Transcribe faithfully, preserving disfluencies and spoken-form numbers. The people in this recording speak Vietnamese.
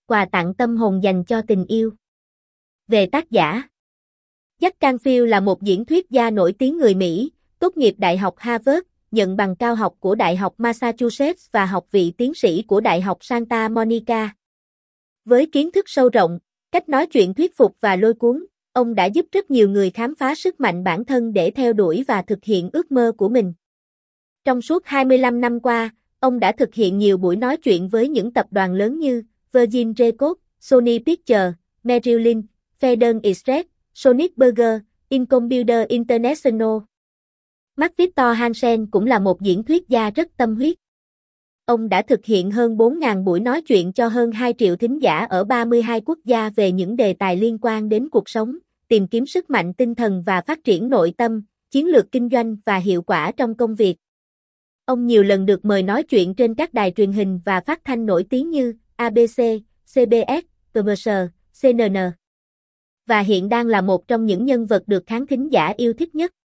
quà tặng tâm hồn dành cho tình yêu. Về tác giả, Jack Canfield là một diễn thuyết gia nổi tiếng người Mỹ, tốt nghiệp Đại học Harvard, nhận bằng cao học của Đại học Massachusetts và học vị tiến sĩ của Đại học Santa Monica. Với kiến thức sâu rộng, cách nói chuyện thuyết phục và lôi cuốn, ông đã giúp rất nhiều người khám phá sức mạnh bản thân để theo đuổi và thực hiện ước mơ của mình. Trong suốt hai mươi lăm năm qua, ông đã thực hiện nhiều buổi nói chuyện với những tập đoàn lớn như Virgin Records, Sony Pictures, Merrill Lynch, Federal Express, Sonic Burger, Incomputer International. Mark Victor Hansen cũng là một diễn thuyết gia rất tâm huyết. Ông đã thực hiện hơn bốn nghìn buổi nói chuyện cho hơn hai triệu thính giả ở ba mươi hai quốc gia về những đề tài liên quan đến cuộc sống, tìm kiếm sức mạnh tinh thần và phát triển nội tâm, chiến lược kinh doanh và hiệu quả trong công việc. Ông nhiều lần được mời nói chuyện trên các đài truyền hình và phát thanh nổi tiếng như a bê xê, xê bê ét, tê bê ét, xê en en. Và hiện đang là một trong những nhân vật được khán thính giả yêu thích nhất.